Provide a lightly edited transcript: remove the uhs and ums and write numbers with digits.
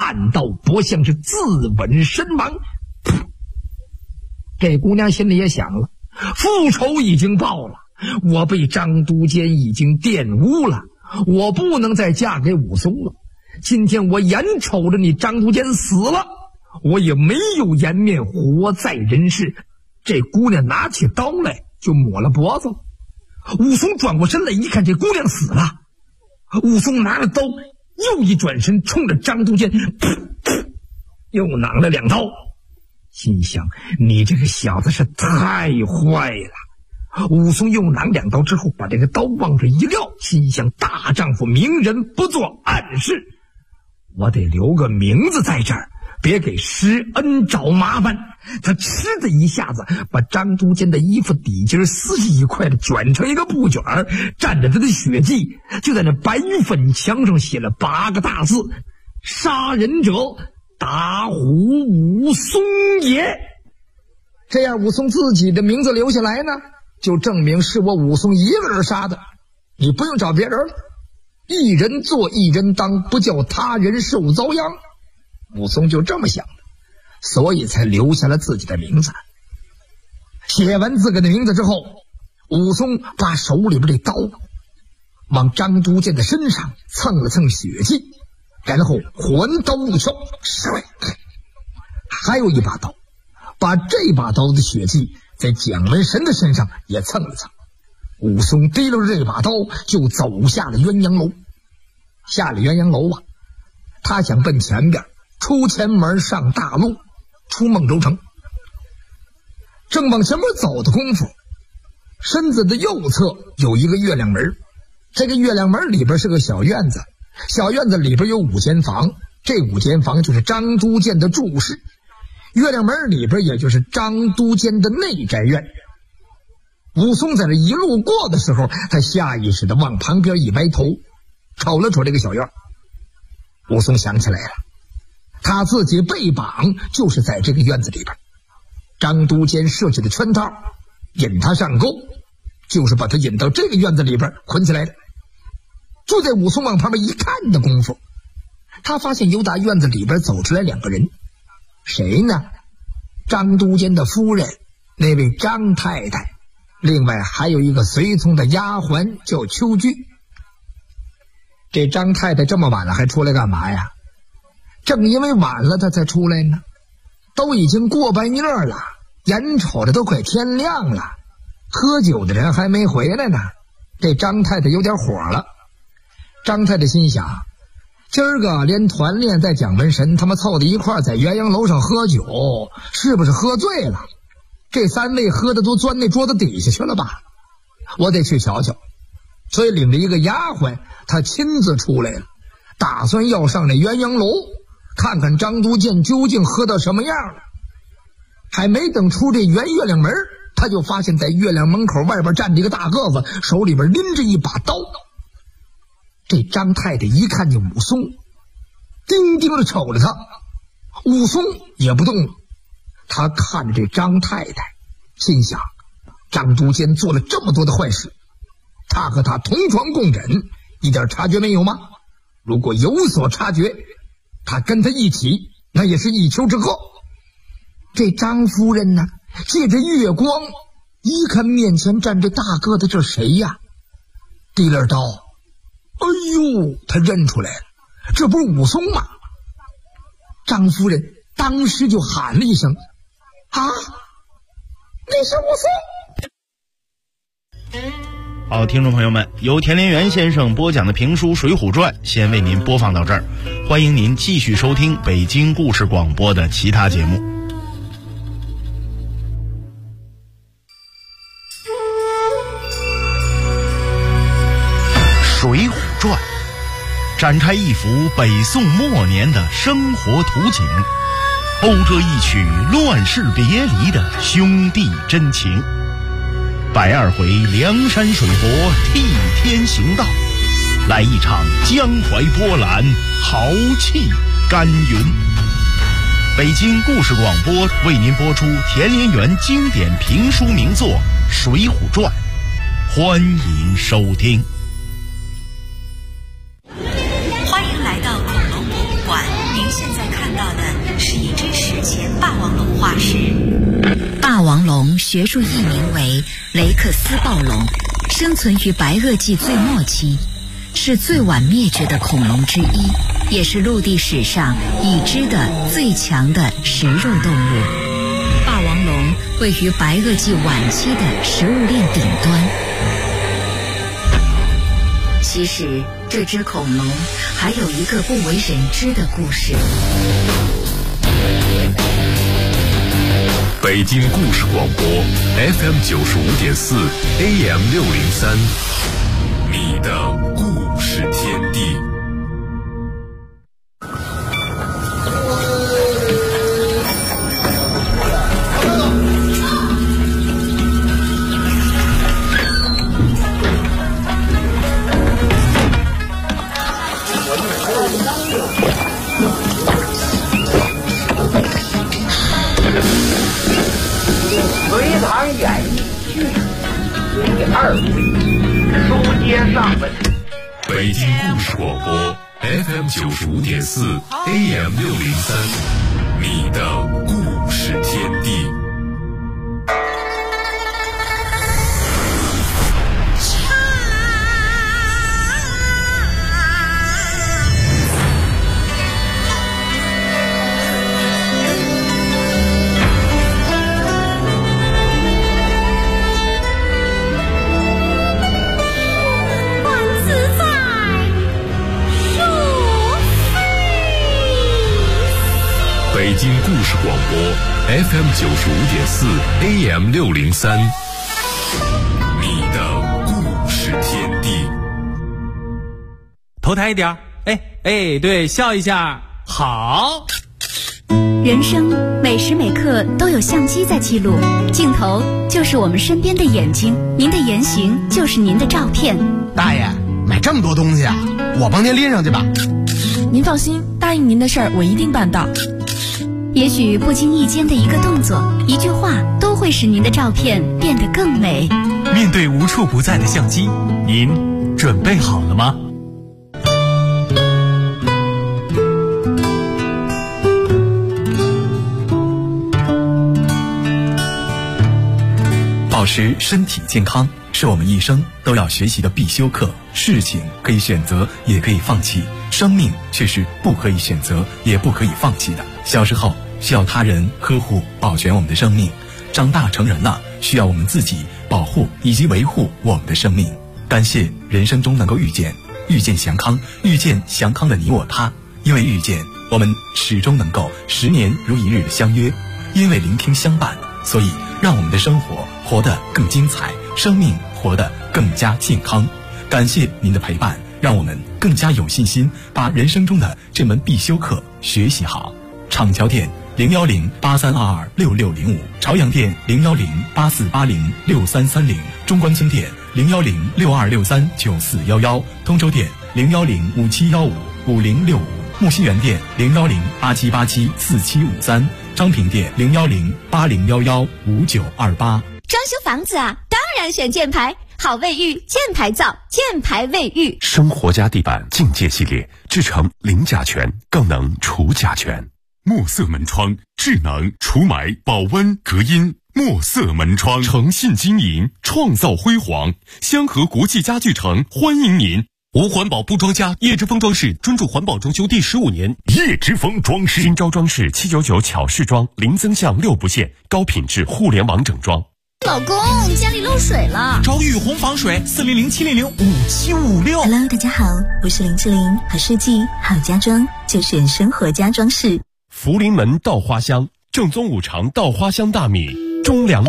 半道脖项是自刎身亡。这姑娘心里也想了，复仇已经报了，我被张都监已经玷污了，我不能再嫁给武松了。今天我眼瞅着你张都监死了，我也没有颜面活在人世。这姑娘拿起刀来就抹了脖子了。武松转过身来一看，这姑娘死了。武松拿了刀又一转身，冲着张都监又攮了2刀，心想你这个小子是太坏了。武松又攮2刀之后，把这个刀往这一撂，心想大丈夫明人不做暗事，我得留个名字在这儿，别给施恩找麻烦。他嗤的一下子把张都监的衣服底襟撕一块的卷成一个布卷，蘸着他的血迹，就在那白粉墙上写了8个大字：杀人者打虎武松也。这样武松自己的名字留下来呢，就证明是我武松一个人杀的，你不用找别人了。一人做一人当，不叫他人受遭殃。武松就这么想的，所以才留下了自己的名字。写完自己的名字之后，武松把手里边这刀往张都监的身上蹭了蹭血迹，然后还刀一敲，还有一把刀，把这把刀的血迹在蒋门神的身上也蹭了蹭。武松提溜着这把刀就走下了鸳鸯楼。下了鸳鸯楼啊，他想奔前边，出前门上大路，出孟州城。正往前面走的功夫，身子的右侧有一个月亮门，这个月亮门里边是个小院子，小院子里边有5间房，这5间房就是张都监的住室，月亮门里边也就是张都监的内宅院。武松在这一路过的时候，他下意识地往旁边一歪头，瞅了瞅这个小院。武松想起来了，他自己被绑就是在这个院子里边，张都监设计的圈套引他上钩，就是把他引到这个院子里边捆起来的。就在武松往旁边一看的功夫，他发现由打院子里边走出来2个人。谁呢？张都监的夫人，那位张太太，另外还有一个随从的丫鬟叫秋菊。这张太太这么晚了还出来干嘛呀？正因为晚了她才出来呢，都已经过半夜了，眼瞅着都快天亮了，喝酒的人还没回来呢。这张太太有点火了。张太太心想，今儿个连团练带蒋门神他们凑在一块在鸳鸯楼上喝酒，是不是喝醉了？这3位喝的都钻那桌子底下去了吧？我得去瞧瞧。所以领着一个丫鬟，他亲自出来了，打算要上那鸳鸯楼看看张都监究竟喝到什么样了。还没等出这圆月亮门，他就发现在月亮门口外边站着一个大个子，手里边拎着一把刀。这张太太一看见武松，盯盯着瞅着他，武松也不动了。他看着这张太太，心想张都监做了这么多的坏事，他和他同床共枕，一点察觉没有吗？如果有所察觉，他跟他一起，那也是一丘之貉。这张夫人呢，借着月光一看面前站着大个子，这谁呀？提了刀，哎呦，他认出来了，这不是武松吗？张夫人当时就喊了一声：啊，那是武松！ 好，听众朋友们，由田连元先生播讲的评书《水浒传》先为您播放到这儿，欢迎您继续收听北京故事广播的其他节目。《水浒传》展开一幅北宋末年的生活图景，讴歌一曲乱世别离的兄弟真情。102回梁山水泊替天行道，来一场江淮波澜，豪气干云。北京故事广播为您播出田连元经典评书名作《水浒传》，欢迎收听。 欢迎来到恐龙博物馆，您现在在看到的是一只史前霸王龙化石。霸王龙学术译名为雷克斯暴龙，生存于白垩纪最末期，是最晚灭绝的恐龙之一，也是陆地史上已知的最强的食肉动物。霸王龙位于白垩纪晚期的食物链顶端。其实这只恐龙还有一个不为人知的故事。 北京故事广播 FM 95.4 AM 603，你的故事天地。 隋唐演义续第2回，书接上文。 北京故事广播 FM 95.4 AM 603，你的故事天地。北京故事广播 FM 95.4 AM 603，你的故事天地。 头抬一点，对，笑一下，好。 人生每时每刻都有相机在记录，镜头就是我们身边的眼睛，您的言行就是您的照片。 大爷，买这么多东西啊，我帮您拎上去吧。 您放心，答应您的事儿我一定办到。 也许不经意间的一个动作、一句话，都会使您的照片变得更美。 面对无处不在的相机，您准备好了吗？保持身体健康是我们一生都要学习的必修课。事情可以选择，也可以放弃，生命却是不可以选择，也不可以放弃的。小时候需要他人呵护保全我们的生命，长大成人了需要我们自己保护以及维护我们的生命。感谢人生中能够遇见祥康，遇见祥康的你我他。因为遇见，我们始终能够10年如一日的相约；因为聆听相伴，所以让我们的生活活得更精彩，生命活得更加健康。感谢您的陪伴，让我们更加有信心把人生中的这门必修课学习好。厂桥店01083226605，朝阳店01084806330，中关村店01062639411，通州店01057155065，木樨园店01087874753，张平店01080115928。 装修房子啊，当然选箭牌，好卫浴，箭牌造，箭牌卫浴。 生活家地板境界系列，制成零甲醛，更能除甲醛。墨色门窗，智能除霾、保温、隔音。墨色门窗，诚信经营，创造辉煌。香河国际家具城欢迎您。 无环保不装家，叶之峰装饰专注环保装修第15年。 叶之峰装饰，新招装饰799巧饰装，零增项6不限，高品质互联网整装。 老公，家里漏水了， 找雨虹防水400-700-5756。 Hello， 大家好，我是林志玲，好设计好家装就选生活家装饰。 福临门稻花香，正宗5常稻花香大米，中粮。